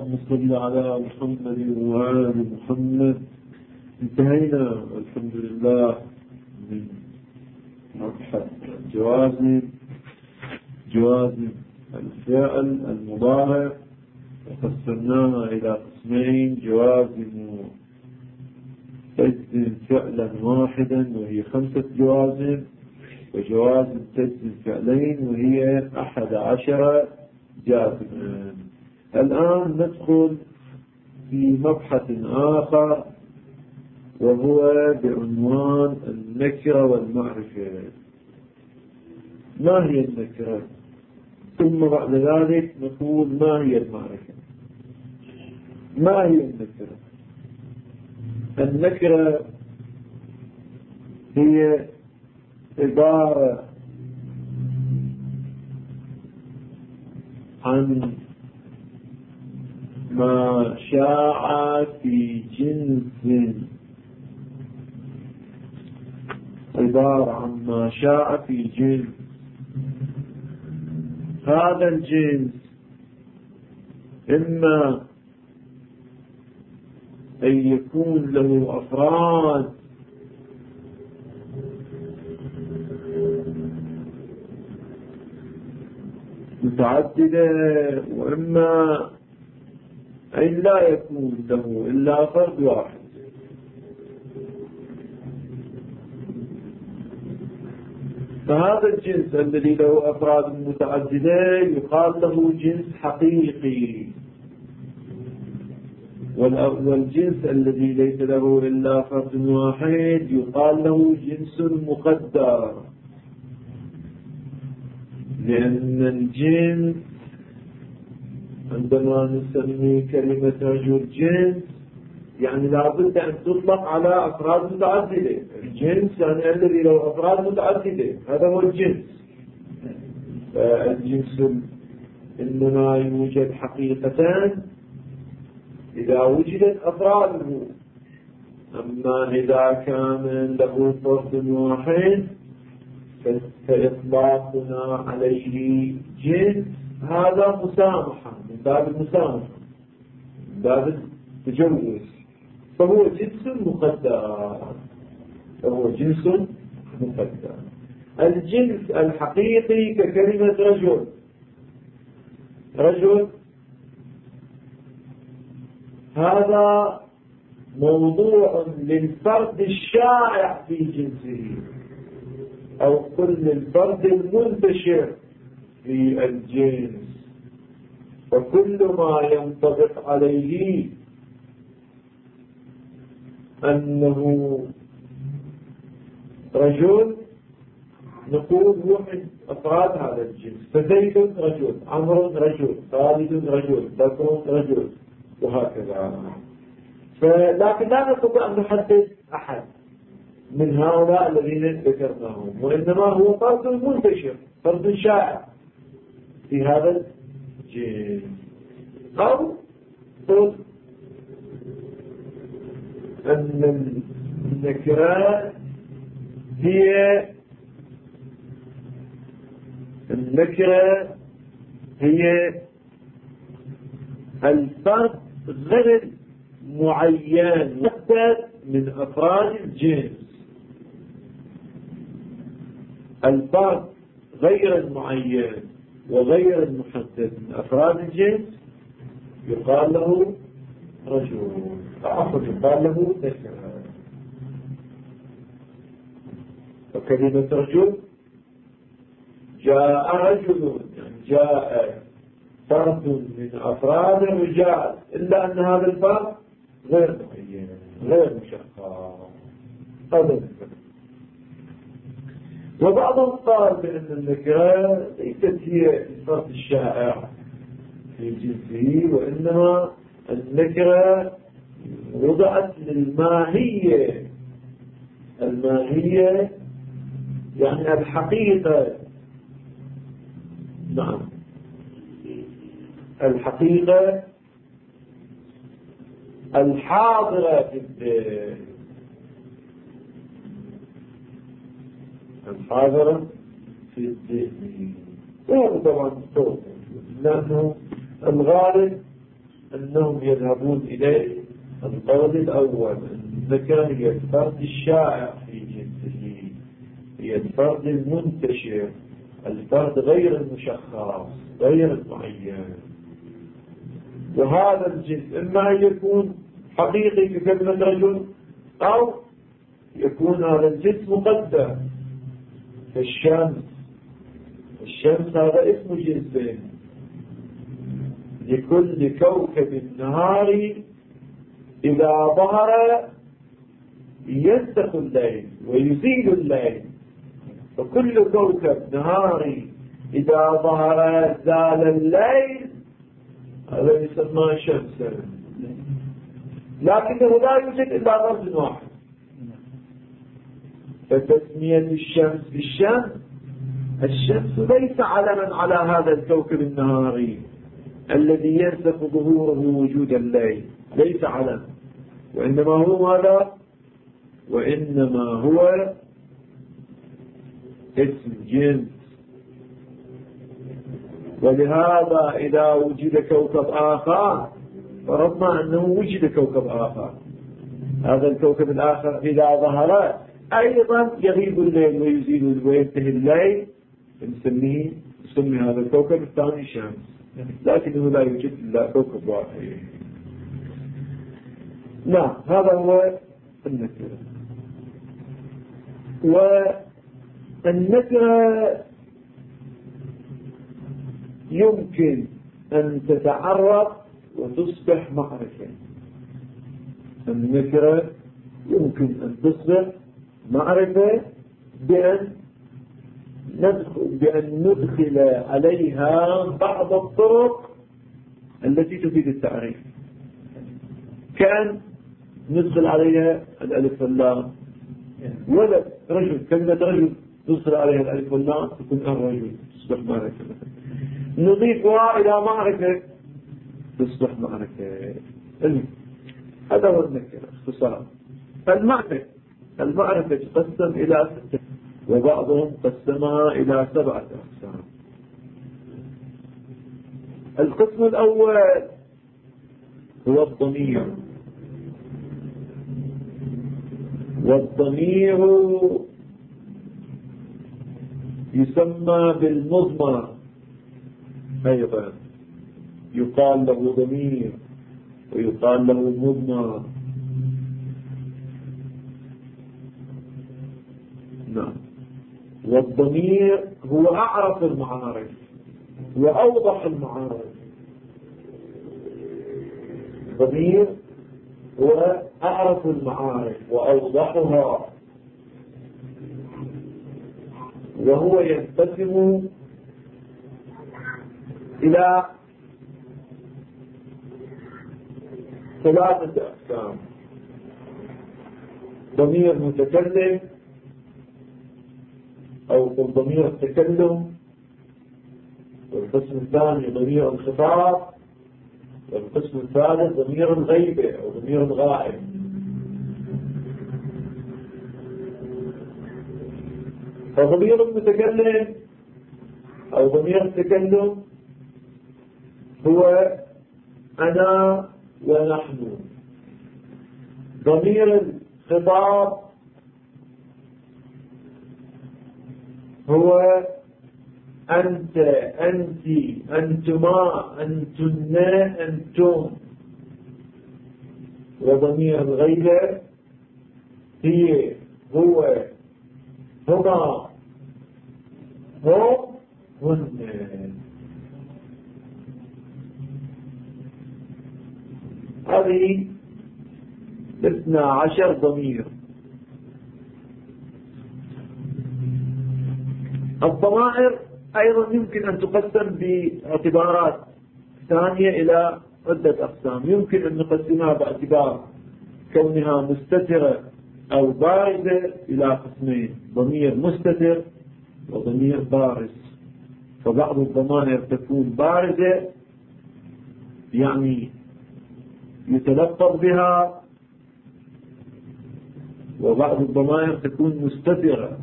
اللهم صل على محمد وآل محمد. انتهينا الحمد لله من مبحث جوازم الفعل المضارع، وقسمناها إلى قسمين: جوازم تجزم فعلا واحدا وهي 5 جوازم، وجوازم تجزم فعلين وهي 11 جازما. الآن ندخل في مبحث آخر وهو بعنوان النكرة والمعرفة. ما هي النكرة؟ ثم بعد ذلك نقول ما هي المعرفة. ما هي النكرة؟ النكرة هي عبارة عن ما شاع في جنس، عبارة عن ما شاع في جنس. هذا الجنس إما أن يكون له أفراد متعددة، وإما أن لا يكون له إلا فرد واحد. فهذا الجنس الذي له أفراد متعددة يقال له جنس حقيقي، والجنس الذي ليس له إلا فرد واحد يقال له جنس مقدر. لأن الجنس عندما نسمي كلمة رجل جنس يعني لابد أن تطلق على أفراد متعددة. الجنس يعني الذي له أفراد متعددة، هذا هو الجنس. الجنس إنما يوجد حقيقة إذا وجدت أفراده، أما إذا كان له فرد واحد فإطلاقنا عليه جنس هذا مسامحة، من باب المسامحة، من باب التجوز. فهو جنس مقدر. الجنس الحقيقي ككلمة رجل هذا موضوع للفرد الشائع في جنسه، أو كل الفرد المنتشر في الجنس. وكل ما ينطبق عليه أنه رجل نقول هو من أفراد هذا الجنس. فزيد رجل، عمرو رجل، خالد رجل، بكر رجل، وهكذا. لكن لا نستطيع أن نحدد أحد من هؤلاء الذين ذكرناهم، وإنما هو فرد منتشر، فرد شائع في هذا الجنس. أو قل أن النكرة هي الفرد غير معين محدد من أفراد الجنس. الفرد غير المعين وغير المحدد من أفراد الجنس يقال له رجل، يقال له نكرة. وكلمة رجل جاء رجل، يعني جاء فرد من أفراد الرجال، إلا أن هذا الفرد غير معين غير مشخص. هذا وبعضهم قال بأن النكرة ليست هي الفرد الشائع في جنسه، وإنما النكرة وضعت للماهية. الماهية يعني الحقيقة. نعم، الحقيقة الحاضرة في الذهن، الحاضرة في الذهن. وهذا طبعا صوت، لأنه الغالب أنهم يذهبون إليه القول الأول. النكرة هي الفرد الشائع في جنسه، هي الفرد المنتشر، الفرد غير المشخص غير المعين. وهذا الجنس إما أن يكون حقيقي ككلمة رجل، أو يكون هذا الجنس مقدر كالشمس. الشمس هذا اسم جنس، لكل كوكب نهاري إذا ظهر ينسخ الليل ويزيل الليل، فكل كوكب نهاري إذا ظهر زال الليل، هذا يسمى شمسا. لكنه لا يوجد إلا رمز واحد، فتسمية الشمس بالشمس، الشمس ليس علما على هذا الكوكب النهاري الذي ينسخ ظهوره وجود الليل، ليس علما، وإنما هو ماذا؟ وإنما هو اسم جنس. ولهذا إذا وجد كوكب آخر، فرضنا أنه وجد كوكب آخر، هذا الكوكب الآخر إذا ظهر أيضا يغيب الليل ويزيل وينتهي الليل، نسمي هذا الكوكب الثاني شمس، لكنه لا يوجد إلا كوكب واحد. نعم، هذا هو النكرة. والنكرة يمكن أن تتعرف وتصبح معرفة. النكرة يمكن أن تصبح معرفة بأن ندخل عليها بعض الطرق التي تفيد التعريف، كأن ندخل عليها الألف واللام. ولد رجل، كلمة رجل ندخل عليها الألف واللام تكون الرجل، تصبح معرفة. نضيفها إلى معرفة تصبح معرفة. هذا هو النكرة اختصارا. المعرفة تقسم إلى 6، وبعضهم قسمها إلى 7 أقسام. القسم الأول هو الضمير، والضمير يسمى بالمضمر أيضا، يقال له ضمير ويقال له مضمر. نعم. والضمير هو أعرف المعارف وأوضح المعارف. الضمير هو أعرف المعارف وأوضحها، وهو ينقسم إلى 3 أقسام: ضمير متكلم أو ضمير التكلم، والقسم الثاني ضمير الخطاب، والقسم الثالث ضمير الغيبة أو ضمير الغائب. فضمير المتكلم أو ضمير التكلم هو أنا ونحن. ضمير الخطاب هو أنت، أنت، أنتما، أنتن، أنتم. وضمير الغيبة هي، هو، هما، هم، هن. هذه 12 ضمير. الضمائر أيضا يمكن أن تقسم باعتبارات ثانية إلى عدة أقسام. يمكن أن نقسمها باعتبار كونها مستترة أو بارزة إلى قسمين: ضمير مستتر وضمير بارز. فبعض الضمائر تكون بارزة يعني يتلفظ بها، وبعض الضمائر تكون مستترة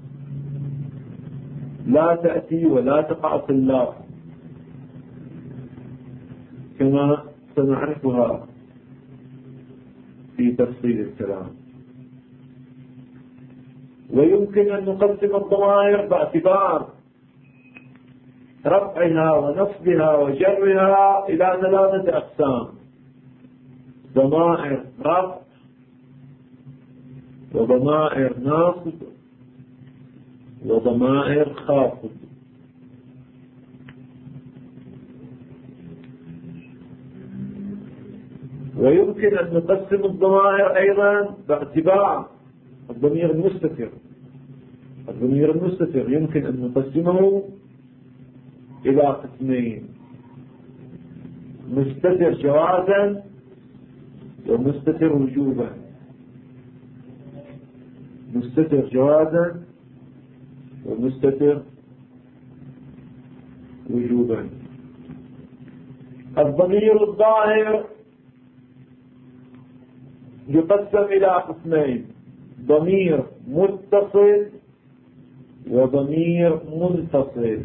لا تأتي ولا تقع في اللفظ، كما سنعرفها في تفصيل الكلام. ويمكن أن نقسم الضمائر باعتبار رفعها ونصبها وجرها إلى 3 أقسام: ضمائر رفع، وضمائر ناصب، وضمائر خافض. ويمكن أن نقسم الضمائر أيضا باعتبار الضمير المستتر. الضمير المستتر يمكن أن نقسمه إلى قسمين: مستتر جوازا ومستتر وجوبا. مستتر جوازا ومستتر وجوبا. الضمير الظاهر يقسم إلى قسمين: ضمير متصل وضمير منفصل.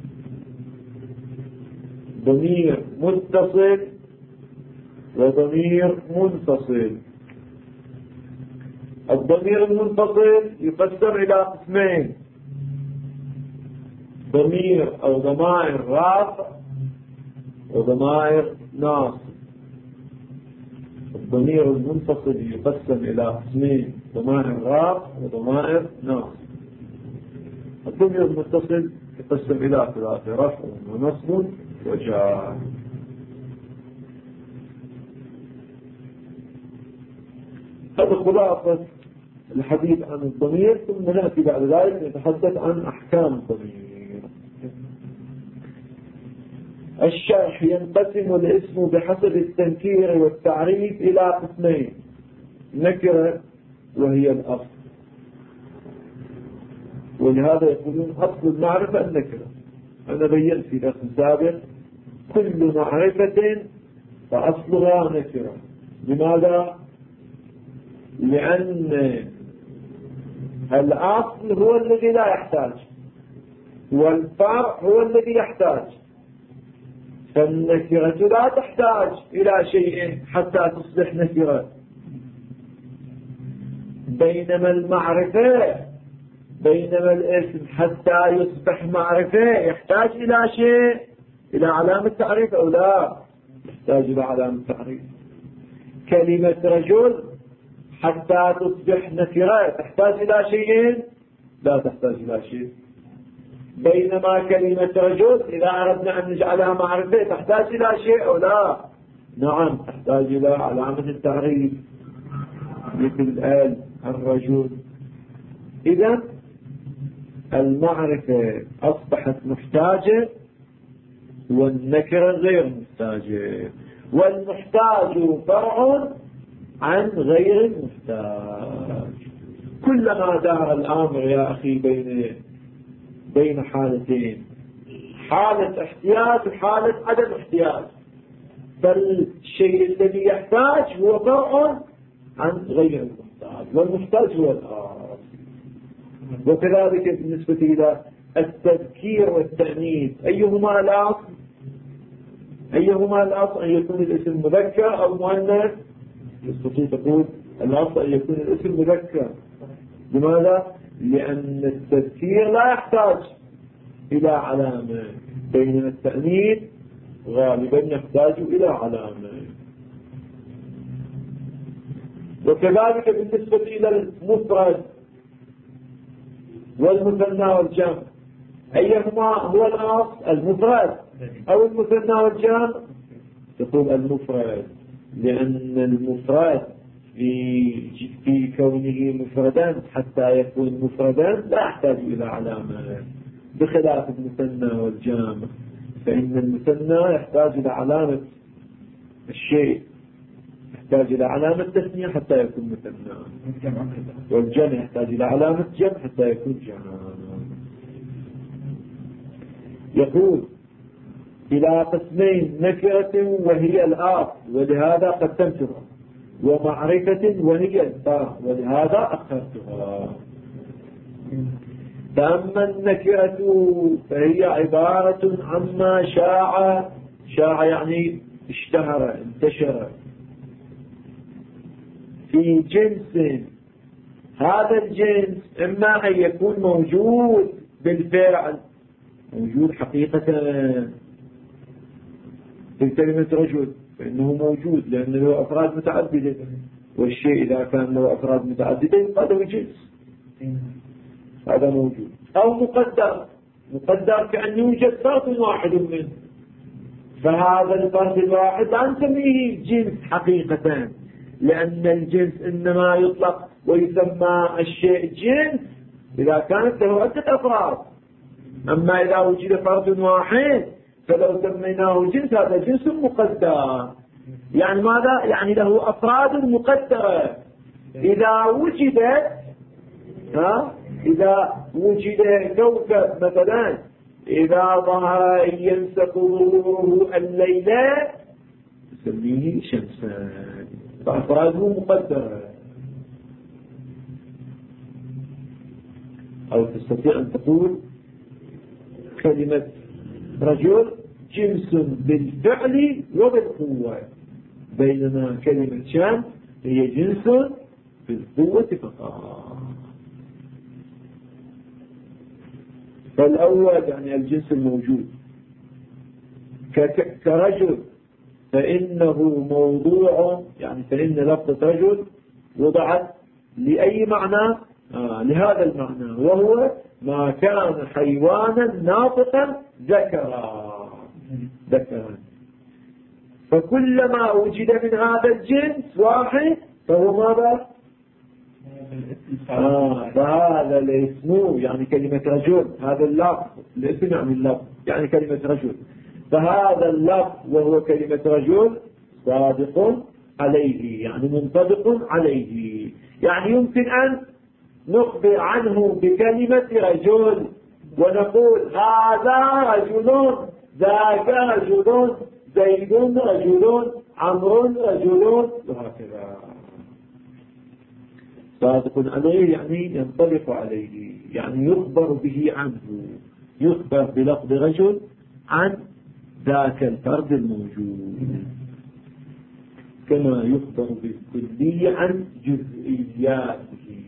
ضمير متصل وضمير منفصل. الضمير المنفصل يقسم إلى قسمين: ضمير أو ضمائر رافع وضمائر ناصب. الضمير المنفصل يقسم إلى قسمين: ضمائر رافع وضمائر ناصب. الضمير المتصل يقسم إلى 3: رفع ونصب وجر. هذا خلاصة الحديث عن الضمير، ثم نأتي بعد ذلك نتحدث عن أحكام الضمير. الشرح: ينقسم الاسم بحسب التنكير والتعريف إلى قسمين: نكرة وهي الأصل، ولهذا يقولون أصل المعرفة النكرة. أنا بيّنت في درس سابق كل معرفة فأصلها نكرة. لماذا؟ لأن الأصل هو الذي لا يحتاج، والفرع هو الذي يحتاج. فالنكرة لا تحتاج إلى شيء حتى تصبح نكرة، بينما الاسم حتى يصبح معرفة يحتاج إلى شيء، إلى علامة تعريف أو لا؟ يحتاج إلى علامة تعريف. كلمة رجل حتى تصبح نكرة تحتاج إلى شيء؟ لا تحتاج إلى شيء. بينما كلمة رجل إذا أردنا أن نجعلها معرفة تحتاج إلى شيء أو لا؟ نعم، تحتاج إلى علامة التعريف مثل الرجل. إذا المعرفة أصبحت محتاجة والنكرة غير محتاجة، والمحتاج فرع عن غير المحتاج. كلما دار الأمر يا أخي بين حالتين: حالة احتياج وحالة عدم احتياج، فالشيء الذي يحتاج هو فرع عن غير المحتاج، والمحتاج هو الآخر. وكذلك بالنسبة إلى التذكير والتأنيث، أيهما الأصل؟ أن يكون الاسم مذكر أو مؤنث؟ تستطيع تقول الأصل أن يكون الاسم مذكر. لماذا؟ لأن التذكير لا يحتاج إلى علامة، بينما التأنيث غالبا يحتاج إلى علامة. وكذلك بالنسبة إلى المفرد والمثنى والجمع، أيهما هو الأصل؟ المفرد أو المثنى والجمع؟ تقول المفرد، لأن المفرد في كونه مفردا حتى يكون مفردا لا يحتاج إلى علامة، بخلاف المثنى والجمع، فإن المثنى يحتاج إلى علامة الشيء، يحتاج إلى علامة تثنية حتى يكون مثنى، والجمع يحتاج إلى علامة جمع حتى يكون جمع. يقول إلى قسمين: نكرة وهي الآخر ولهذا قدمتها، ومعرفة وهي الفرع ولهذا أخرتها. فأما النكرة فهي عبارة عما شاع يعني اشتهر انتشر في جنس، هذا الجنس إما أن يكون موجود بالفعل، موجود حقيقة في كلمة رجل، فإنه موجود لأن له أفراد متعددة، والشيء إذا كان له أفراد متعددة هذا هو جنس، هذا موجود. أو مقدر كأن يوجد فرد واحد منه، فهذا الفرد الواحد لا نسميه جنس حقيقة، لأن الجنس إنما يطلق ويسمى الشيء جنس إذا كانت له عدة أفراد. أما إذا وجد فرد واحد فلو سميناه جنس هذا جنس مقدر. يعني ماذا؟ يعني له أفراد مقدرة. إذا وجد كوكب مثلا، إذا ظهر ينسق ظهوره الليلة نسميه شمسا، فأفراده مقدرة. أو تستطيع أن تقول كلمة رجل جنس بالفعل وبالقوة، بينما كلمة شمس هي جنس بالقوة فقط. فالأول يعني الجنس الموجود كرجل، فإنه موضوع، يعني فإن لفظة رجل وضعت لأي معنى؟ لهذا المعنى، وهو ما كان حيوانا ناطقا ذكرا. فكلما وجد من هذا الجنس واحد فهو ماذا؟ فهذا الاسم يعني كلمة رجل، هذا اللفظ الاسم يعني اللفظ يعني كلمة رجل، فهذا اللفظ وهو كلمة رجل صادق عليه، يعني منطبق عليه. يعني يمكن أن نخبر عنه بكلمة رجل ونقول هذا رجل، ذاك رجل، زيد رجل، عمرو رجل، وهكذا. صادق عليه يعني ينطبق عليه، يعني يخبر به عنه، يخبر بلفظ رجل عن ذاك الفرد الموجود، كما يخبر بالكلي عن جزئياته.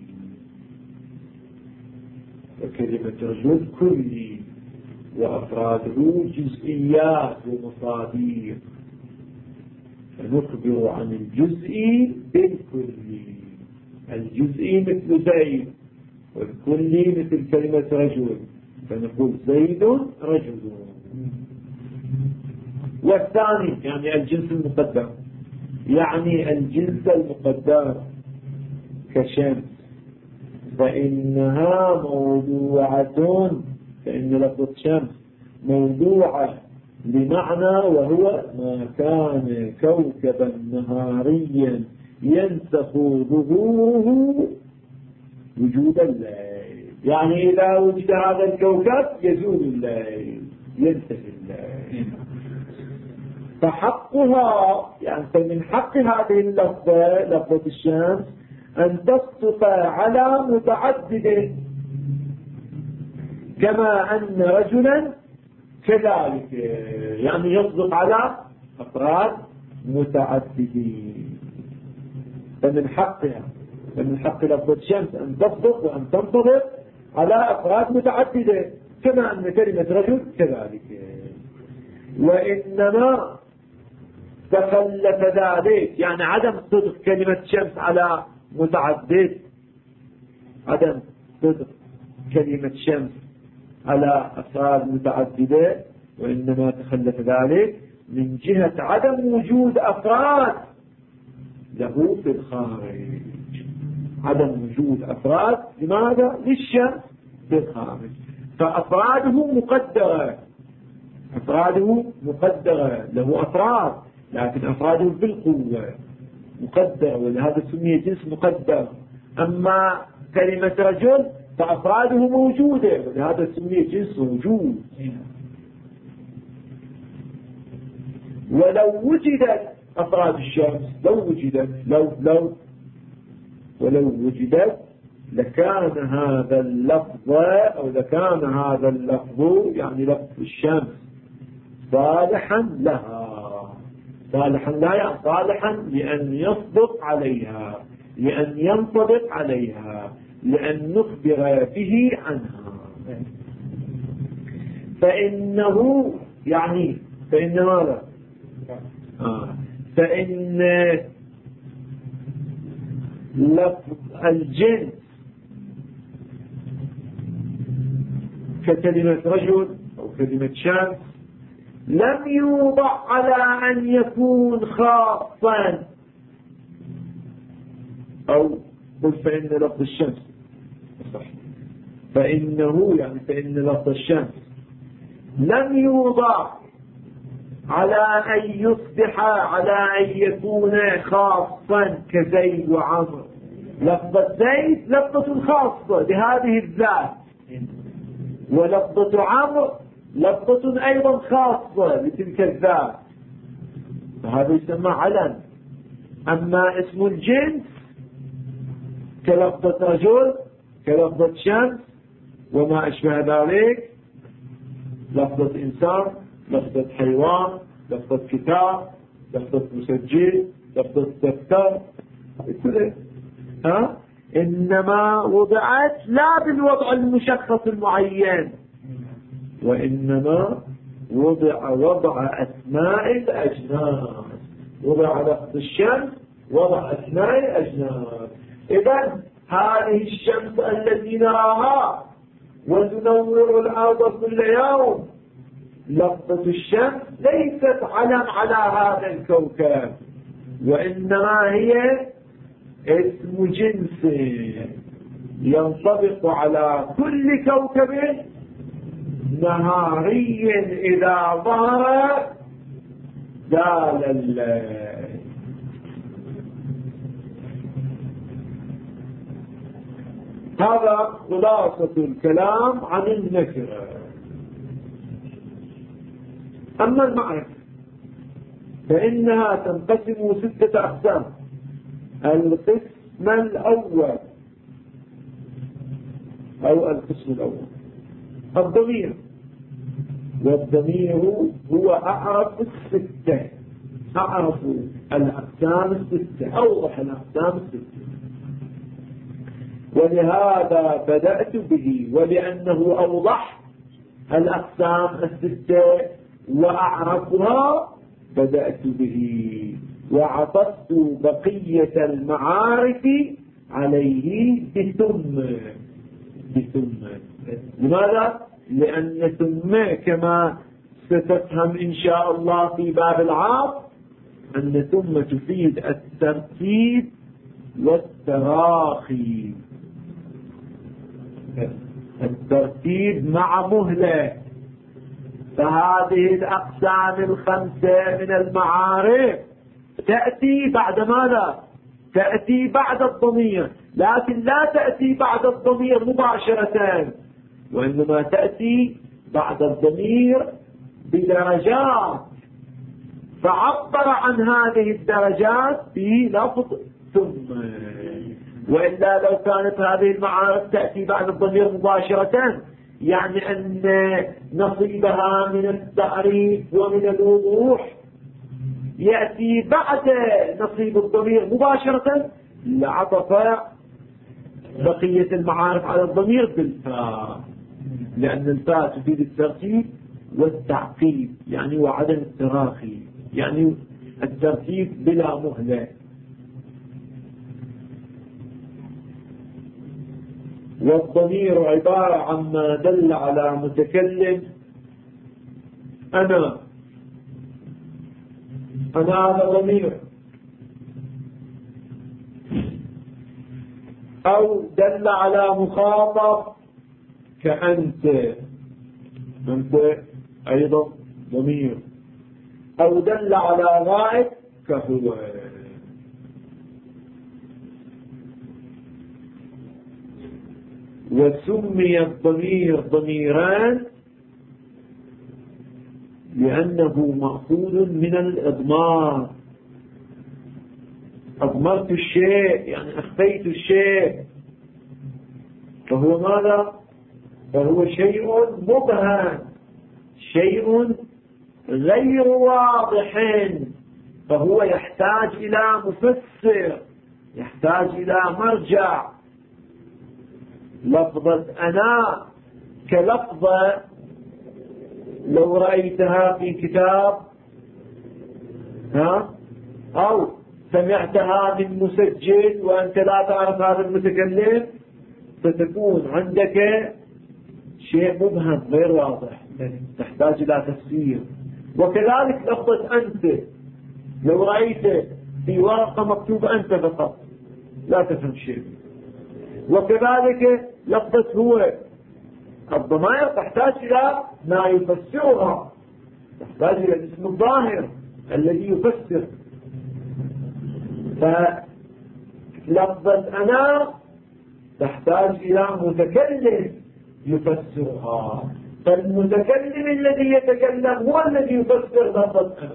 وكلمة رجل كلي وأفراده جزئيات ومصادر، فنخبر عن الجزء بالكلي. الجزء مثل زيد، والكلي مثل كلمة رجل، فنقول زيد رجل. والثاني يعني الجنس المقدر، يعني الجنس المقدر كشمس، فإنها موضوعة، فإن لفظ شمس موضوعة بمعنى، وهو ما كان كوكبا نهاريا ينسخ ظهوره وجود الليل. يعني إذا وجد هذا الكوكب يزول الليل، ينتهي الليل. فحقها يعني فمن حق هذه اللفظة، لفظة الشمس، أن تصدق على متعدد، كما أن رجلا كذلك، يعني يصدق على أفراد متعددين. فمن حق لفظة الشمس أن تصدق وأن تنطبق على أفراد متعددة، كما أن كلمة رجل كذلك. وإنما تخلف ذلك، يعني عدم صدق كلمة شمس على متعدد، عدم صدق كلمة شمس على أفراد متعددة، وإنما تخلف ذلك من جهة عدم وجود أفراد له في الخارج. عدم وجود أفراد لماذا؟ للشمس في الخارج. فأفراده مقدرة، له أفراد، لكن أفراده بالقوة مقدرة، ولهذا سمي جنس مقدر. أما كلمة رجل فأفراده موجودة، ولهذا سمي جنس موجود. ولو وجدت أفراد الشمس، ولو وجدت لكان هذا اللفظ، أو لكان هذا اللفظ يعني لفظ الشمس صالحا لها، صالحا لا يعني صالحا لأن يصدق عليها، لأن ينطبق عليها، لأن نخبر به عنها. فإنه يعني فإن ماذا؟ فإن لفظ الجنس ككلمة رجل أو كلمة شمس لم يوضع على أن يكون خاصا، أو قل فإن لفظ الشمس صح، فإنه يعني فإن لفظ الشمس لم يوضع على أن يصبح على أن يكون خاصا كزيد وعمر. لفظة زيد لفظة خاصة بهذه الذات، ولفظة عمرو لفظة أيضا خاصة بتلك الذات، فهذا يسمى علم. أما اسم الجنس كلفظة رجل كلفظة شمس وما أشبه ذلك، لفظة إنسان، لفظة حيوان، لفظة كتاب، لفظة مسجل، لفظة دفتر، إنما وضعت لا بالوضع المشخص المعين، وإنما وضع أسماء الأجناس، وضع لفظ الشمس وضع أسماء الأجناس. إذن هذه الشمس التي نراها وتنور الأرض كل يوم، لفظة الشمس ليست علم على هذا الكوكب، وإنما هي اسم جنس ينطبق على كل كوكب نهاري إذا ظهر زال الليل. هذا خلاصة الكلام عن النكرة. أما المعرفة فإنها تنقسم 6 أقسام. القسم الأول أو القسم الأول الضمير، والضمير هو أعرف 6، أعرف الأقسام 6، أوضح الأقسام 6، ولهذا بدأت به، ولأنه أوضح الأقسام 6 وأعرفها بدأت به، وعطفت بقية المعارف عليه بثم. لماذا؟ لأن ثم كما ستفهم إن شاء الله في باب العاطف أن ثم تفيد الترتيب والتراخي، الترتيب مع مهلة. فهذه الأقسام 5 من المعارف تأتي بعد ماذا؟ تأتي بعد الضمير، لكن لا تأتي بعد الضمير مباشرة، وإنما تأتي بعد الضمير بدرجات، فعبر عن هذه الدرجات بلفظ ثم. وإلا لو كانت هذه المعارف تأتي بعد الضمير مباشرة يعني أن نصيبها من التعريف ومن الوضوح يأتي بعد نصيب الضمير مباشرة، لعطف بقية المعارف على الضمير بالفاء، لأن الفاء تفيد الترتيب والتعقيب يعني وعدم التراخي، يعني الترتيب بلا مهلة. والضمير عبارة عما دل على متكلم. أنا هذا ضمير، أو دل على مخاطب كأنت، أنت أيضا ضمير، أو دل على غائب كهو. وسمي الضمير ضميران لأنه مأخوذ من الإضمار. أضمرت الشيء يعني أخفيت الشيء، فهو ماذا؟ فهو شيء مبهم، شيء غير واضح، فهو يحتاج إلى مفسر، يحتاج إلى مرجع. لفظة أنا كلفظة لو رأيتها في كتاب أو سمعتها من مسجل وأنت لا تعرف هذا المتكلم، ستكون عندك شيء مبهم غير واضح، تحتاج إلى تفسير. وكذلك لفظة أنت لو رأيت في ورقة مكتوب أنت فقط لا تفهم شيء. وكذلك لفظة هو، الضمائر تحتاج إلى ما يفسرها، تحتاج إلى الاسم الظاهر الذي يفسر. فلفظة أنا تحتاج إلى متكلم يفسرها، فالمتكلم الذي يتكلم هو الذي يفسر لفظة أنا،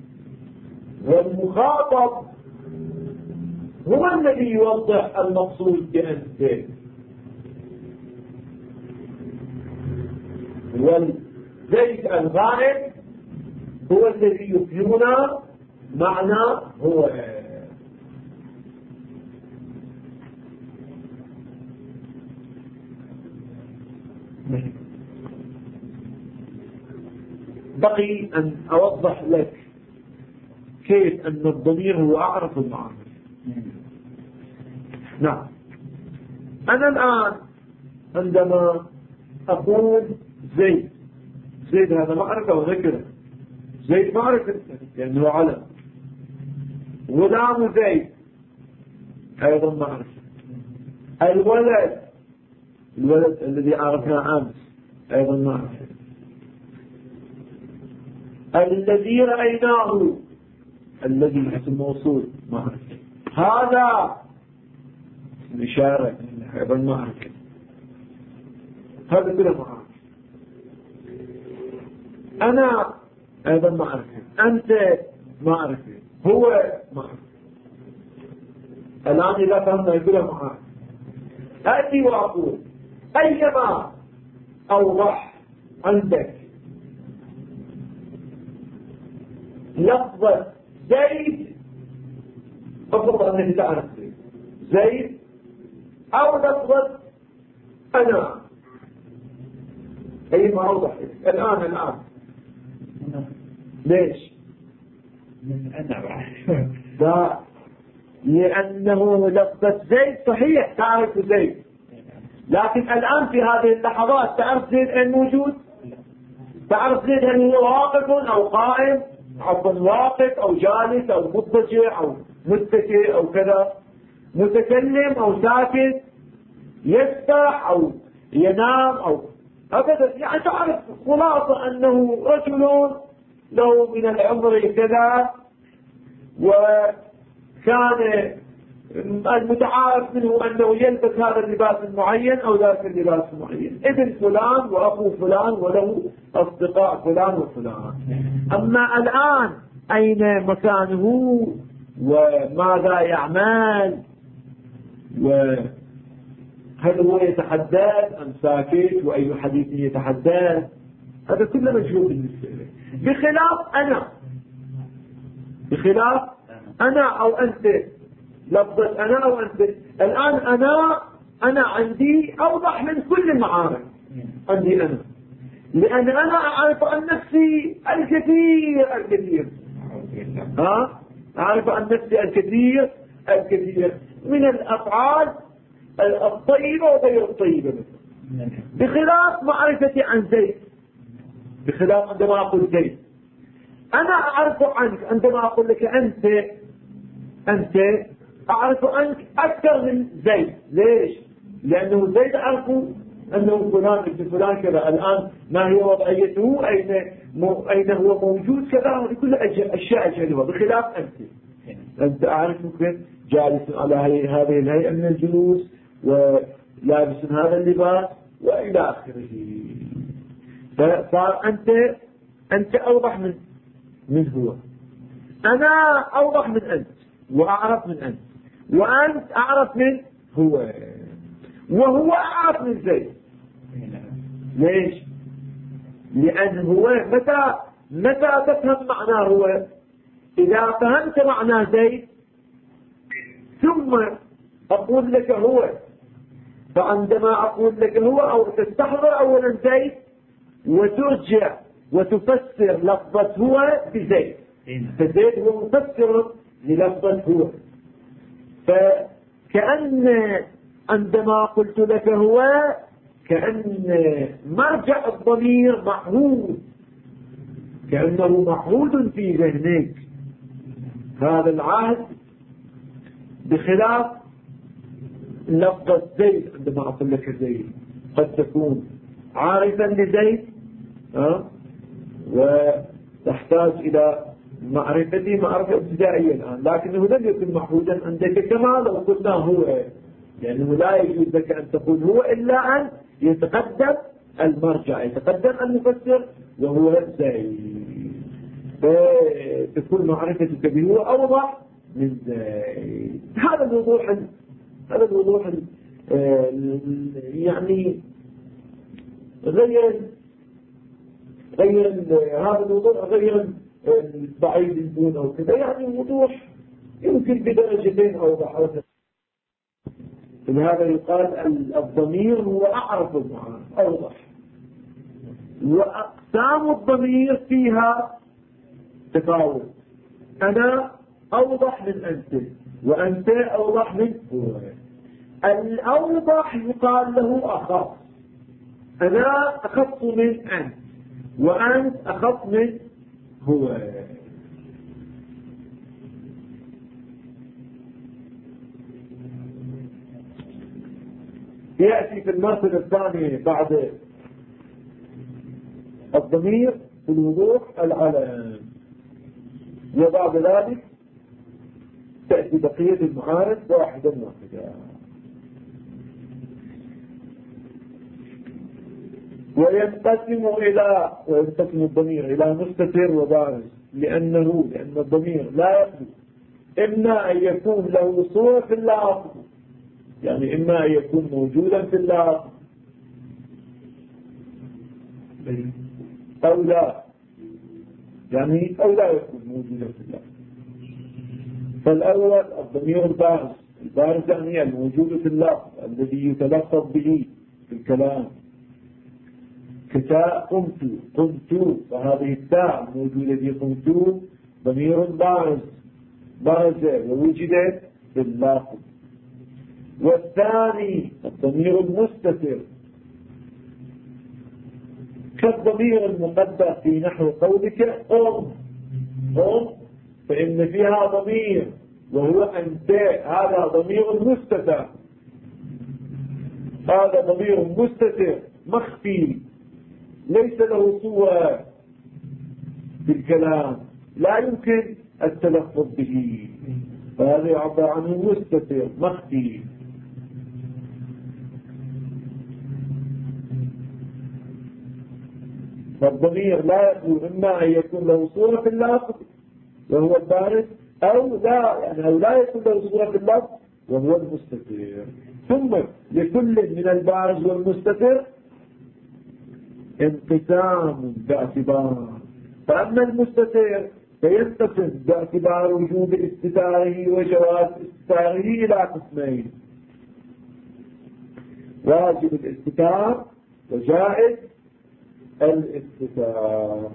والمخاطب هو الذي يوضح المقصود بأنت. والزيد الغائب هو الذي يفهمنا معنى هو. بقي أن أوضح لك كيف أن الضمير هو أعرف المعارف. نعم، أنا الآن عندما أقول زيد، زيد هذا معرفة ونكرة، زيد معرفة لأنه علم. غلام زيد أيضا معرفة. الولد، الولد الذي عرفناه أمس أيضا معرفة. الذي رأيناه، الذي اسم موصول معرفة. هذا الإشارة أيضا معرفة. هذا كله معرفة. أنا أيضا معرفة، أنت معرفة، هو معرفة. الآن إذا فهمنا كله معرفة، أتي وأقول أيما أوضح عندك لفظة زيد، أفضل أنك تعرف زيد، أو لفظة أنا، أيما أوضح الآن ليش؟ من أنا لا، لأنه لفظة زيد صحيح تعرف زيد، لكن الآن في هذه اللحظات تعرف زيد أين موجود؟ تعرف زيد هل هو واقف أو قائم، عفوا واقف أو جالس أو مضطجع أو متكئ أو كذا، متكلم أو ساكت، يسبح أو ينام أو أبدا. يعني تعرف خلاصة أنه رجل له من العمر كذا، وكان المتعارف منه أنه يلبس هذا اللباس المعين أو ذاك اللباس المعين، ابن فلان وأخو فلان وله أصدقاء فلان وفلان. أما الآن أين مكانه وماذا يعمل وهل هو يتحدث أم ساكت وأي حديث يتحدث، هذا كله مجهول بالنسبة له. بخلاف أنا أو أنت، لفظة أنا أو أنت. الآن أنا عندي أوضح من كل المعارف. عندي أنا، لأن أنا أعرف عن نفسي الكثير أعرف عن نفسي الكثير من الأفعال الطيبة وغير الطيبة، بخلاف معرفتي عن زيد. بخلاف عندما أقول زيد أنا أعرف عنك، عندما أقول لك أنت أعرف عنك أكثر من زيد. ليش؟ لأنه زيد أعرف أنه فلان ابن فلان كذا. الآن ما هي وضعيته، أين هو موجود كذا، هذه كل أشياء أجهلها. بخلاف أنت أعرفك جالس على هذه الهيئة من الجلوس ولابس هذا اللباس وإلى آخره. فصار أنت أوضح من هو. أنا أوضح من أنت وأعرف من أنت، وأنت أعرف من هو، وهو أعرف من زيد. ليش؟ لأن هو متى تفهم معناه هو؟ إذا فهمت معنى زيد ثم أقول لك هو، فعندما أقول لك هو أو تستحضر أولا زيد وترجع وتفسر لفظة هو بزيد، فزيد هو مفسر للفظة هو. فكأن عندما قلت لك هو كأن مرجع الضمير معهود، كأنه معهود في ذهنك هذا العهد، بخلاف لفظة زيد. عندما أقول لك زيد قد تكون عارفا لزيد وتحتاج إلى معرفة ابتدائية الآن، لكنه لم يكن معهودا عندك كما لو قلنا هو، لأنه لا يجوز لك أن تقول هو إلا أن يتقدم المرجع، يتقدم المفسر وهو زيد، فتكون معرفتك به أوضح من زيد. هذا الوضوح يعني غير هذا الوضوح غير بعيد دون أو كذا، يعني وضوح يمكن بدرجتين أوضح. لهذا يقال الضمير هو أعرف المعاني أوضح، وأقسام الضمير فيها تفاوت، أنا أوضح من أنت وأنت أوضح من هو. الأوضح يقال له أخف، أنا أخف من أنت وأنت أخف من هو. يأتي في المرتبة الثانية بعد الضمير في الوضوح العلم، وبعد ذلك تأتي بقية المعارف واحدا. وينقسم الضمير إلى مستتر وبارز، لأن الضمير لا يخلو إما أن يكون له صورة في اللفظ، يعني إما أن يكون موجودا في اللفظ أو لا، يعني أو لا يكون موجودا في اللفظ. فالأول الضمير البارز يعني الموجود في اللفظ الذي يتلفظ به في الكلام، كتاء قمت، وهذه التاء الموجودة في قمت ضمير بارز ووجدت في اللفظ. والثاني الضمير المستتر كالضمير المقدر في نحو قولك قم، فإن فيها ضمير وهو أنت، هذا ضمير مستتر، هذا ضمير مستتر مخفي ليس له صورة في الكلام، لا يمكن التلفظ به، فهذا يعبر عنه مستتر مخفي. فالضمير لا يقول إما أن يكون له صورة في اللفظ وهو البارز، أو لا يكون له صورة في اللفظ وهو المستتر. ثم لكل من البارز والمستتر انقسام باعتبار، فأما المستتر فينقسم باعتبار وجوب استتاره وجواز استتاره إلى قسمين: واجب الاستتار وجائز الاستتار.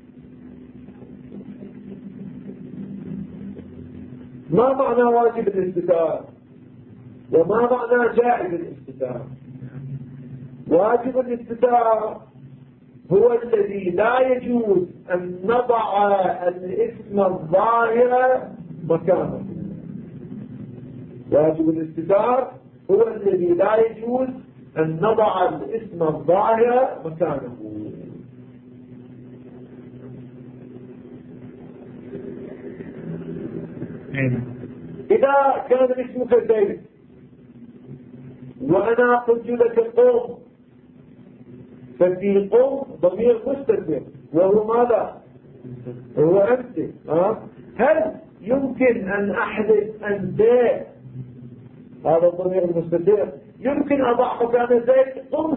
ما معنى واجب الاستتار وما معنى جائز الاستتار؟ واجب الاستتار هو الذي لا يجوز أن نضع الاسم الظاهر مكانه. واجب الاستتار هو الذي لا يجوز أن نضع الاسم الظاهر مكانه. إذا كان اسمك زيد وأنا قلت لك قم، ففي قم ضمير مستتر وهو ماذا؟ هو أنت. هل يمكن أن أحدث أنت هذا الضمير المستتر؟ يمكن أضع مكان زيد قم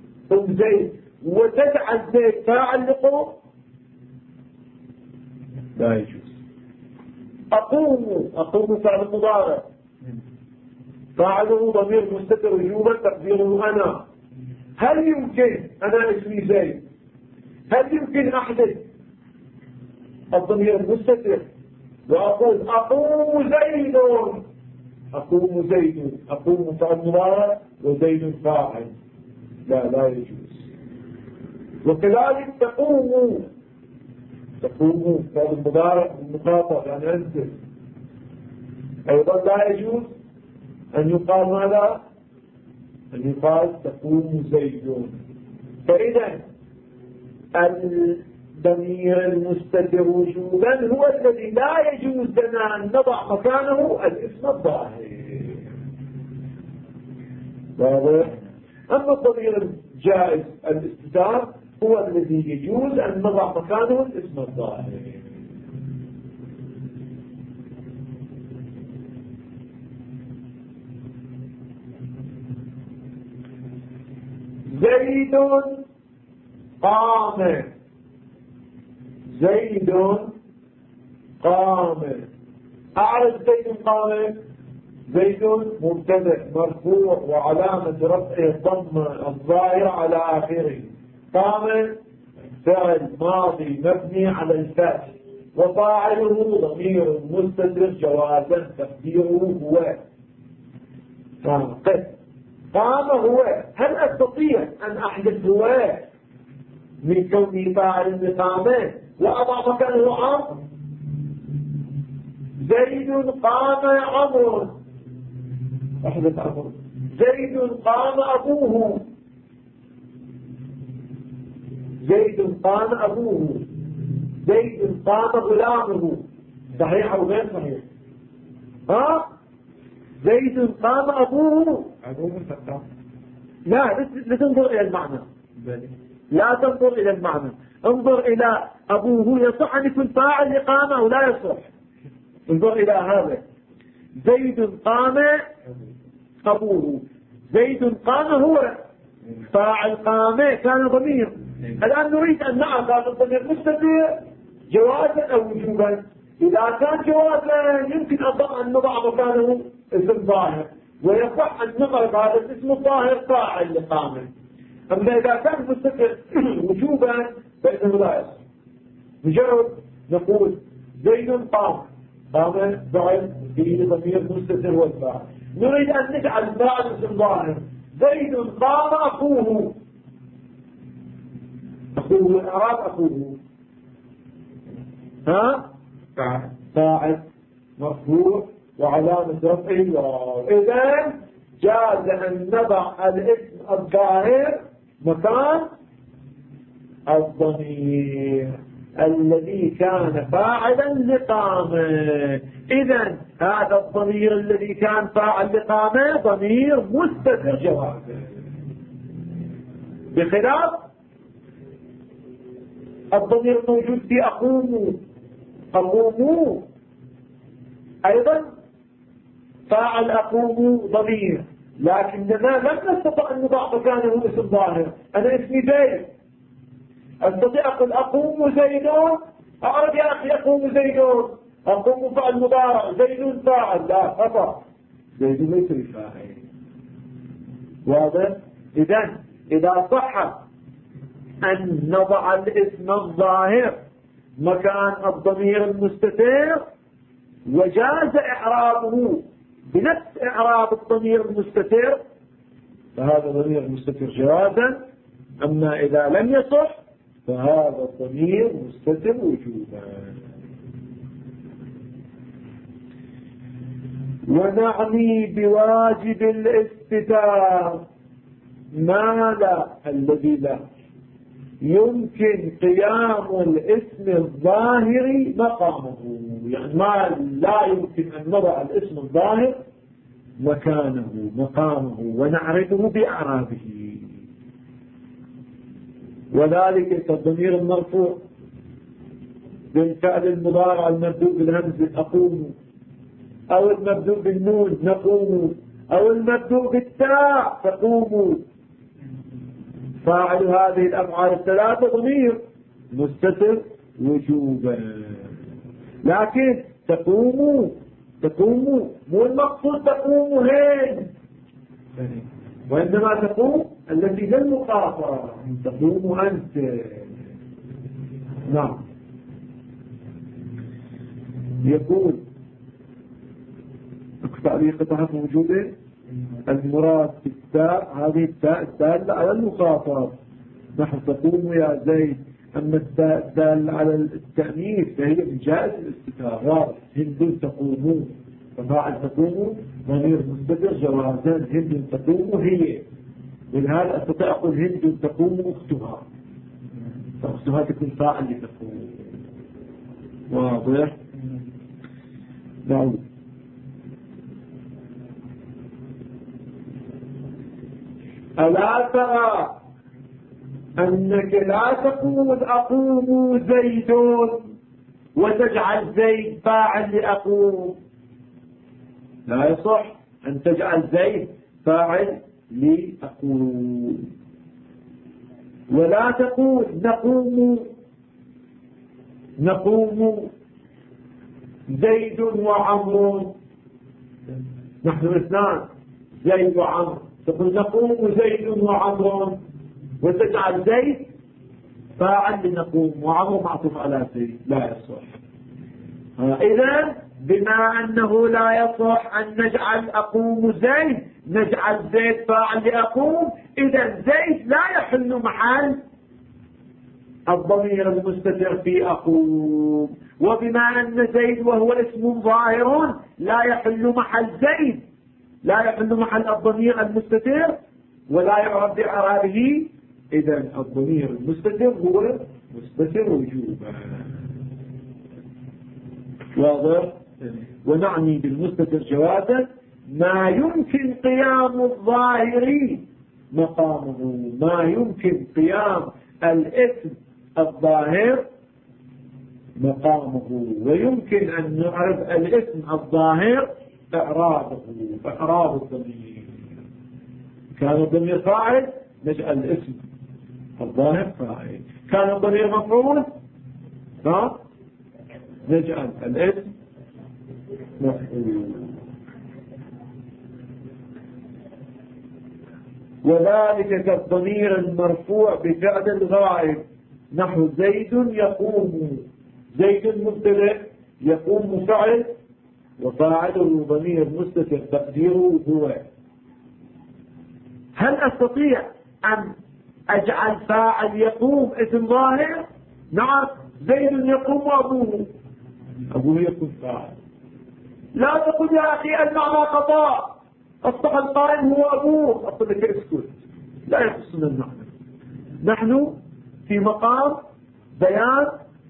زيد وتجعل زيد فاعل لقم؟ لا يجوز. أقوم فعل مضارع فاعله ضمير مستتر وجوبا تقديره أنا. هل يمكن أنا اسمي زيد، هل يمكن أحدث الضمير المستتر وأقول أقوم زيد، أقوم زيد، أقوم فعل مضارع وزيد فاعل؟ لا يجوز. وكذلك تقوم فعل مضارع المخاطب يعني أنت، أيضا لا يجوز أن يقال ماذا؟ أن يقال تقوم زيد. فإذا الضمير المستتر وجوبا هو الذي لا يجوز لنا أن نضع مكانه الاسم الظاهر. واضح؟ أما الضمير الجائز الاستتار هو الذي يجوز أن نضع مكانه الاسم الظاهر. زيد قام، زيد قام. أعرف زيد قام. زيد مبتدأ مرفوع وعلامة رفعه الضمة الظاهرة على آخره. قام فعل ماضي مبني على الفتح وفاعله ضمير مستتر جوازا تقديره هو. قام هو. هل أستطيع أن أحدث هو من كوني فاعل بقامه وأضع مكانه عمرو؟ زيد قام عمرو، أحدث عمرو. زيد قام أبوه، زيد قام أبوه. زيد قام غلامه. صحيح أو غير صحيح؟ زيد قام أبوه. لا تنظر إلى المعنى، لا تنظر إلى المعنى، انظر إلى أبوه. يصح أن يكون فاعل لقام أو لا يصح؟ انظر إلى هذا. زيد قام أبوه، زيد قام هو فاعل، قام كان ضمير. الآن نريد أن نعرف هذا الضمير مستتر جوازا أو وجوبا. إذا كان جوازا يمكن أن نضع مكانه اسم ظاهر ويصح أن نضع هذا الاسم الظاهر فاعل لقامه. أما إذا كان مستتر وجوبا فإنه لا يصح. مجرد نقول زيد قام، قام فعل في ضمير مستتر والفاعل. نريد أن نجعل فاعل اسم ظاهر. زيد قام أخوه، أخوه إعراب أخوه فاعل مرفوع وعلامة رفعه واو. إذن جاز أن نضع الاسم الظاهر مكان الضمير الذي كان فاعلا لقامه. إذن هذا الضمير الذي كان فاعل لقامه ضمير مستتر جوازا، بخلاف الضمير الموجود في أقوم. أقوم أيضا فاعل أقوم ضمير، لكننا لم نستطع أن نضع مكانه اسم ظاهر. أنا اسمي زيد، أستطيع أقول أقوم زيد؟ أعرف يا أخي أقوم زيد، أقوم فعل مضارع، زيد فاعل. لا، خطأ، زيد ليس بفاعل. واضح؟ إذن إذا صح أن نضع الاسم الظاهر مكان الضمير المستتر وجاز إعرابه بنفس إعراب الضمير المستتر فهذا ضمير مستتر جوازا. أما إذا لم يصح فهذا الضمير مستتر وجوبا. ونعني بواجب الاستتار ما لا الذي لا يمكن قيام الاسم الظاهر مقامه، يعني ما لا يمكن أن نضع الاسم الظاهر مكانه مقامه ونعرفه بأعرابه. وذلك كالضمير المرفوع بالفعل المضارع المبدوء بالهمزة أقوم، أو المبدوء بالنون نقوم، أو المبدوء بالتاء تقوم. فاعل هذه الأفعال الثلاثة ضمير مستتر وجوبا. لكن تقوموا مو المقصود تقوموا هين، وإنما تقوم التي للمخاطرة، تقوم أنت. نعم. يقول تعليق تحت موجودة المراد بالتاء، هذه التاء الدالة على المخاطرة، نحن تقوم يا زيد. أما التاء الدالة على التأنيث فهي من جائز الاستتار، واضح. هند تقومون، ففاعل تقوموا ضمير مستتر جوازا، هند تقوم هي، ولهذا أستطيع أقول هند تقوم أختها، فأختها تكون فاعل لتقوم. واضح. نعم. ألا ترى أنك لا تقول أقوم زيد وتجعل زيد فاعل لأقوم؟ لا يصح أن تجعل زيد فاعل لأقوم. ولا تقول نقوم زيد وعمر، نحن اثنان زيد وعمر، تقول نقوم زيد وعمر وتجعل زيد فاعل لنقوم وعمر معطوف على زيد، لا يصح. إذن بما أنه لا يصح أن نجعل أقوم زيد نجعل زيد فاعل لأقوم، إذن زيد لا يحل محل الضمير المستتر في أقوم. وبما أن زيد وهو اسم ظاهر لا يحل محل زيد، لا يحل محل الضمير المستتر ولا يعرف بإعرابه، إذن الضمير المستتر هو مستتر وجوبا. واضح. ونعني بالمستتر جوازا ما يمكن قيام الظاهر مقامه، ما يمكن قيام الاسم الظاهر مقامه، ويمكن أن نعرف الاسم الظاهر إعراب الضمير. كان الضمير فاعل نجعل الاسم الظاهر فاعل، كان الضمير مفعول نجعل الاسم مفعول. وذلك كالضمير المرفوع بفعل الغائب، نحو زيد يقوم، زيد مبتدأ يقوم فعل وفاعله ضمير مستتر تقديره هو. هل أستطيع أن أجعل فاعل يقوم اسم ظاهر؟ نعم، زيد يقوم أبوه يكون فاعل. لا تقول يا أخي المعنى خطأ، أصبح القائم هو أبوه، أقول لك اسكت، لا يخصنا المعنى. نحن في مقام بيان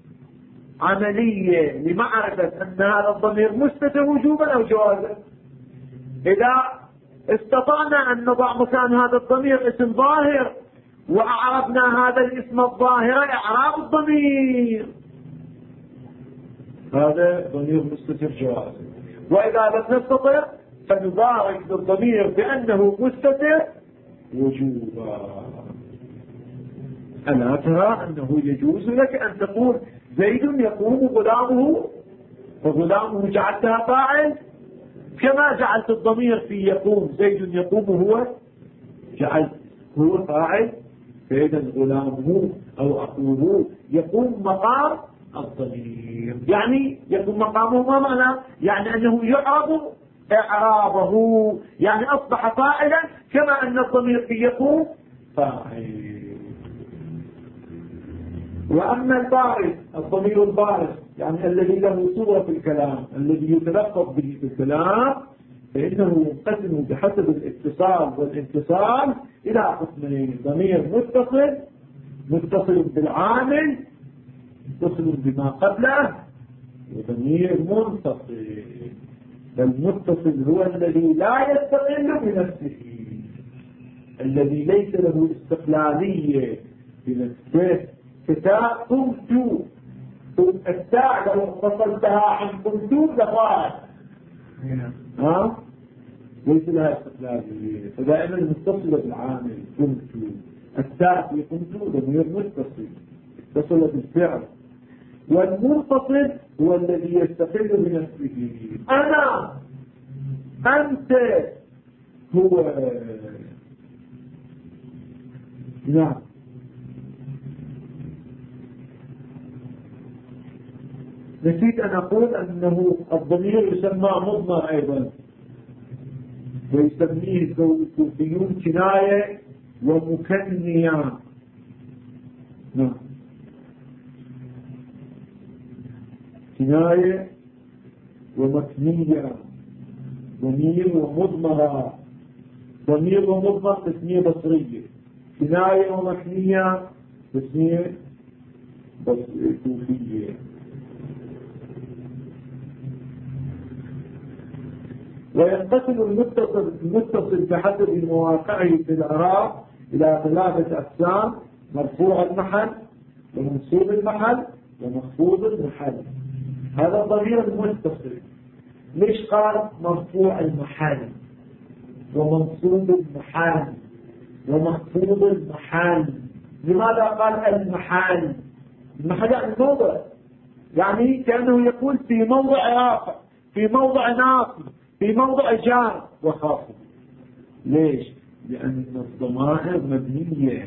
عملية لمعرفة أن هذا الضمير مستتر وجوبا أو جوازا. إذا استطعنا أن نضع مكان هذا الضمير اسم ظاهر وأعرفنا هذا الاسم الظاهر إعراب الضمير، هذا ضمير مستتر جوازا. وإذا لم نستطع فنبارك بالضمير بأنه مستتر وجوبا. ألا ترى أنه يجوز لك أن تقول زيد يقوم غلامه وغلامه جعلتها فاعل، كما جعلت الضمير في يقوم زيد يقوم هو جعلت هو فاعل، فإذا غلامه أو أخوه يقوم مقام الضمير. يعني يقوم مقامه ما معنى؟ يعني أنه يعرض إعرابه، يعني أصبح فاعلا كما أن الضمير في يقوم فاعل. وأما البارز الضمير البارز يعني الذي له صورة في الكلام، الذي يتلفظ به في الكلام، فإنه ينقسم بحسب الاتصال والانفصال إلى قسمين: ضمير متصل بالعامل متصل بما قبله، وضمير منفصل. فالمتصل هو الذي لا يستقل بنفسه، الذي ليس له استقلالية بنفسه. كتاء قمت، التاء لو فصلتها عن قمت لفعل ليس لها استقلالية، فدائما المتصلة بالعامل قمت. التاء في قمت ضمير متصل اتصل بالفعل، والمنفصل هو الذي يستقل بنفسه. أنا، أنت، هو. نعم. نسيت أن أقول أنه الضمير يسمى مضمر أيضا، ويسميه الكوفيون كناية ومكنية. نعم، كناية ومكنية، ضمير ومضمرة. ضمير ومضمر تسمية بصرية، كناية ومكنية تسمية كوفية. وينقسم المتصل بحسب مواقعه في الإعراب إلى 3 أقسام: مرفوع المحل، ومنصوب المحل، ومخفوض المحل. هذا الضمير المتصل. ليش قال مرفوع المحل ومنصوب المحل ومخفوض المحل؟ لماذا قال المحل؟ المحل يعني موضع، يعني كأنه يقول في موضع رافع، في موضع ناصب، في موضع جار وخافض. ليش؟ لأن الضمائر مبنية،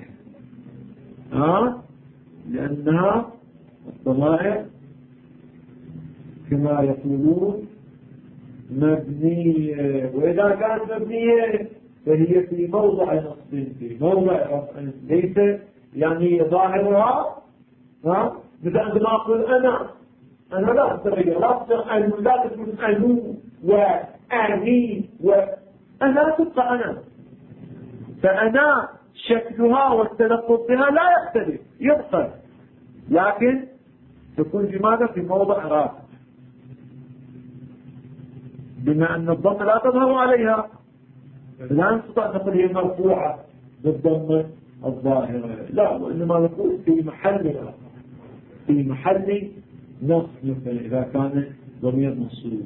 لأنها الضمائر كما يقولون مبنية، وإذا كانت مبنية فهي في موضع نصب، في موضع رفع، ليس يعني ظاهرها مثل عندما أقول أنا لا أتغير، لا تكون أنو وأني أنا تبقى أنا، فأنا شكلها والتلفظ بها لا يختلف، يبقى، لكن تكون لماذا في موضع رافع، بما أن الضمة لا تظهر عليها، لا نستطيع نقول هي مرفوعة بالضمة الظاهرة، لا، وإنما نقول في محل رافع، في محل نصب، مثلا إذا كان ضمير منصوب.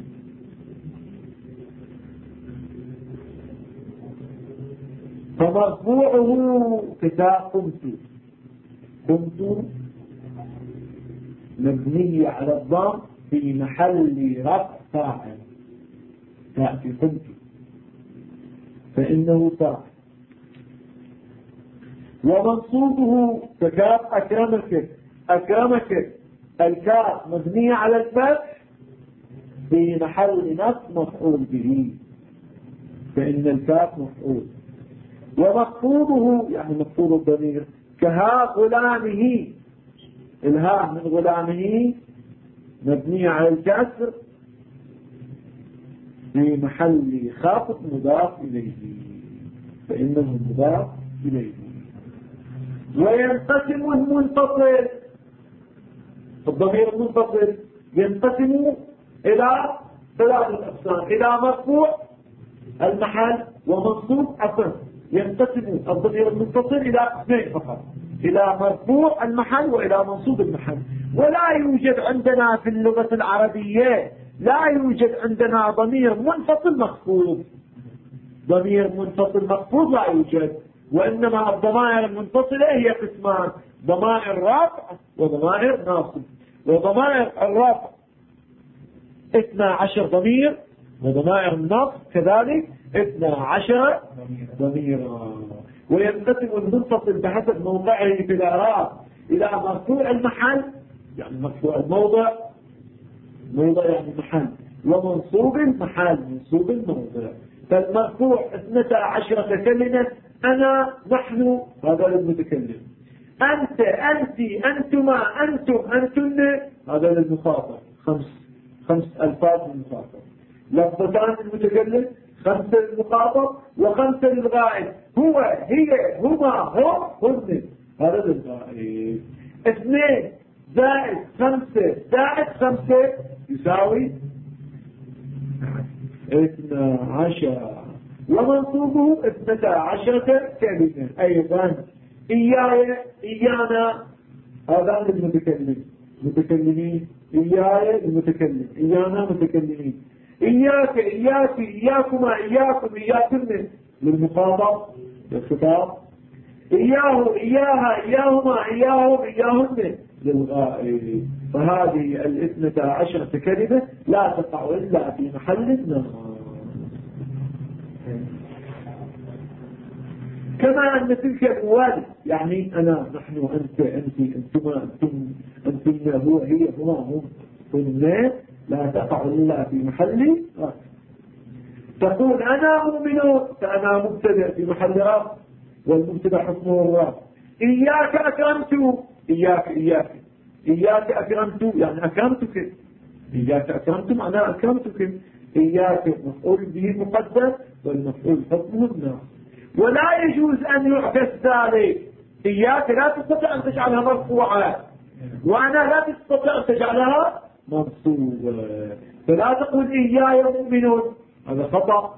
فمرفوعه كتاب قمت مبني على الضم في محل رفع فاعل، تأتي قمت فإنه فاعل. ومنصوبه كتاب أكرمك الكاف مبنية على الفتح في محل نصب مفعول به، فإن الكاف مفعول. ومخفوضه يعني مخفوض الضمير كها غلامه، الهاء من غلامه مبنية على الكسر في محل خافض مضاف إليه، فإنه مضاف إليه. وينقسم المنفصل، الضمير المنفصل ينقسم إلى 3 أقسام: إلى مرفوع المحل ومنصوب ينقسم الضمير المنفصل إلى قسمين فقط: إلى مرفوع المحل وإلى منصوب المحل. ولا يوجد عندنا في اللغة العربية، لا يوجد عندنا ضمير منفصل مخفوض. ضمير منفصل مخفوض لا يوجد، وإنما الضمائر المنفصلة هي قسمان: ضمائر رفع وضمائر ناصب. وضمائر الرفع 12 ضمير، وضمائر النصب كذلك 12 ضميرا. وينقسم المنفصل بحسب موقعه في الإعراب إلى مرفوع المحل، يعني مرفوع الموضع، موضع يعني محل، ومنصوب المحل، منصوب الموضع. فالمرفوع 12 كلمة: أنا، نحن، هذا للمتكلم. أنت، أنت، أنتما، أنتم، أنتن، هذا للمخاطب. 5 ألفاظ للمخاطب. لفظتان للمتكلم، 5 للمخاطب، و5 للغائب: هو، هي، هما، هم، هن، هذا للغائب. 2 زائد 5 زائد 5 يساوي 12. ومنصوبه 12 كلمة أيضا: إياي، إيانا، هذا للمتكلم، متكلمين. إياي المتكلم، إيانا متكلمين. إياك، إياك، إياكما، إياكم، إياكن للمخاطب، للخطاب. إياه، إياها، إياهما، إياهم، إياهن للغائب. فهذه 12 كلمة لا تقع إلا في محل النصب. كما أن تلك الأوال يعني أنا نحن أنتما أنتم هو هي هما هم كنا لا تقع إلا في محل رفع. تقول أنا مؤمن فأنا مبتدأ في محل رفع والمبتدأ حكمه الرفع. إياك أكرمت إياك أكرمت يعني أكرمتك. إياك أكرمت معناه أكرمتك. إياك مفعول به مقدم والمفعول حكمه الناس. ولا يجوز أن يعكس ذلك. إياك لا تستطيع أن تجعلها مرفوعة وأنا لا تستطيع أن تجعلها منصوبة. فلا تقول إياي مؤمنون هذا خطأ.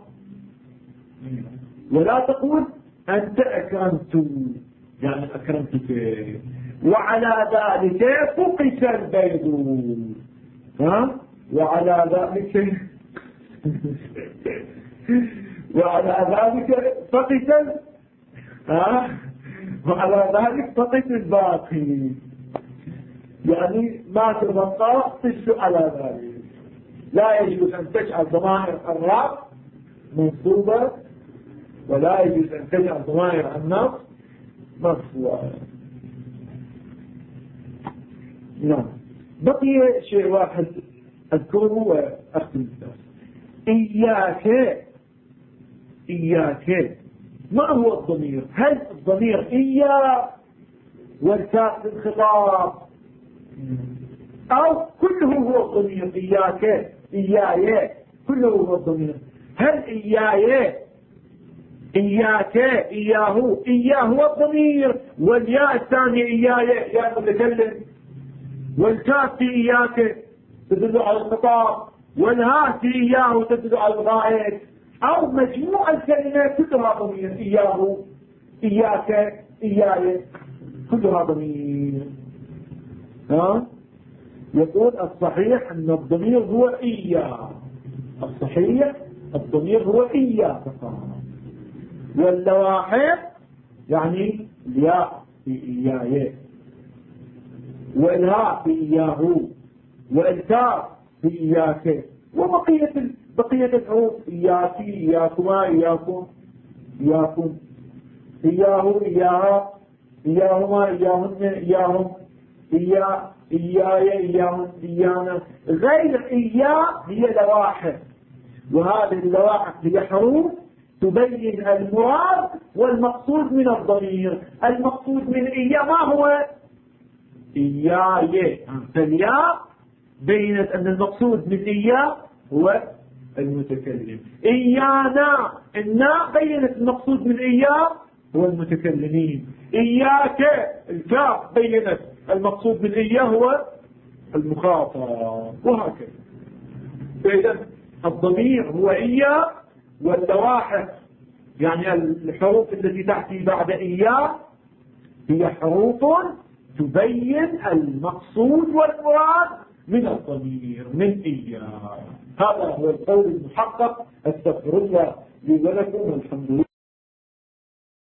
ولا تقول أنت أكرمت يعني أكرمتك. وعلى ذلك فقس البيض. وعلى ذلك فقس وعلى ذلك فقس الباقي يعني ما تبقى قس على ذلك. لا يجوز أن تجعل ضمائر الرفع منصوبة ولا يجوز أن تجعل ضمائر النصب مرفوعة. نعم. بقي شيء واحد أذكره وأختم الدرس. إياك ما هو الضمير؟ هل الضمير إياك والكاف للخطاب أو كله هو الضمير؟ إياي كله هو الضمير. هل إياك إياه هو الضمير والياء الثانية إياي يا المتكلم والكاف في إياك تدل على الخطاب والهاء في إياه تدل على الغائب أو مجموع الكلمات كلها ضمير. إياه إياك إياي كلها ضمير. يقول الصحيح أن الضمير هو إياه. الصحيح الضمير هو إياه فقط. واللواحق يعني الياء في إياه والهاء في إياه والكاف في إياك بقية الحروف إياكي إياكما إياكم إياه إياها إياهما إياهن إياهم إياي إياهن إيانا. غير إياه هي لواحق وهذه اللواحق هي حروف تبين المراد والمقصود من الضمير. المقصود من إياه ما هو؟ إياي. فالياء بينت أن المقصود من إياه هو المتكلم. إيانا الناء بينت المقصود من إياه هو المتكلمين. إياك الكاف بينت المقصود من إياه هو المخاطب وهكذا. فإذا الضمير هو إياه واللواحق يعني الحروف التي تأتي بعد إياه هي حروف تبين المقصود والمراد من الضمير من إياه. هذا هو القول المحقق. استغفر الله لي ولكم والحمد لله.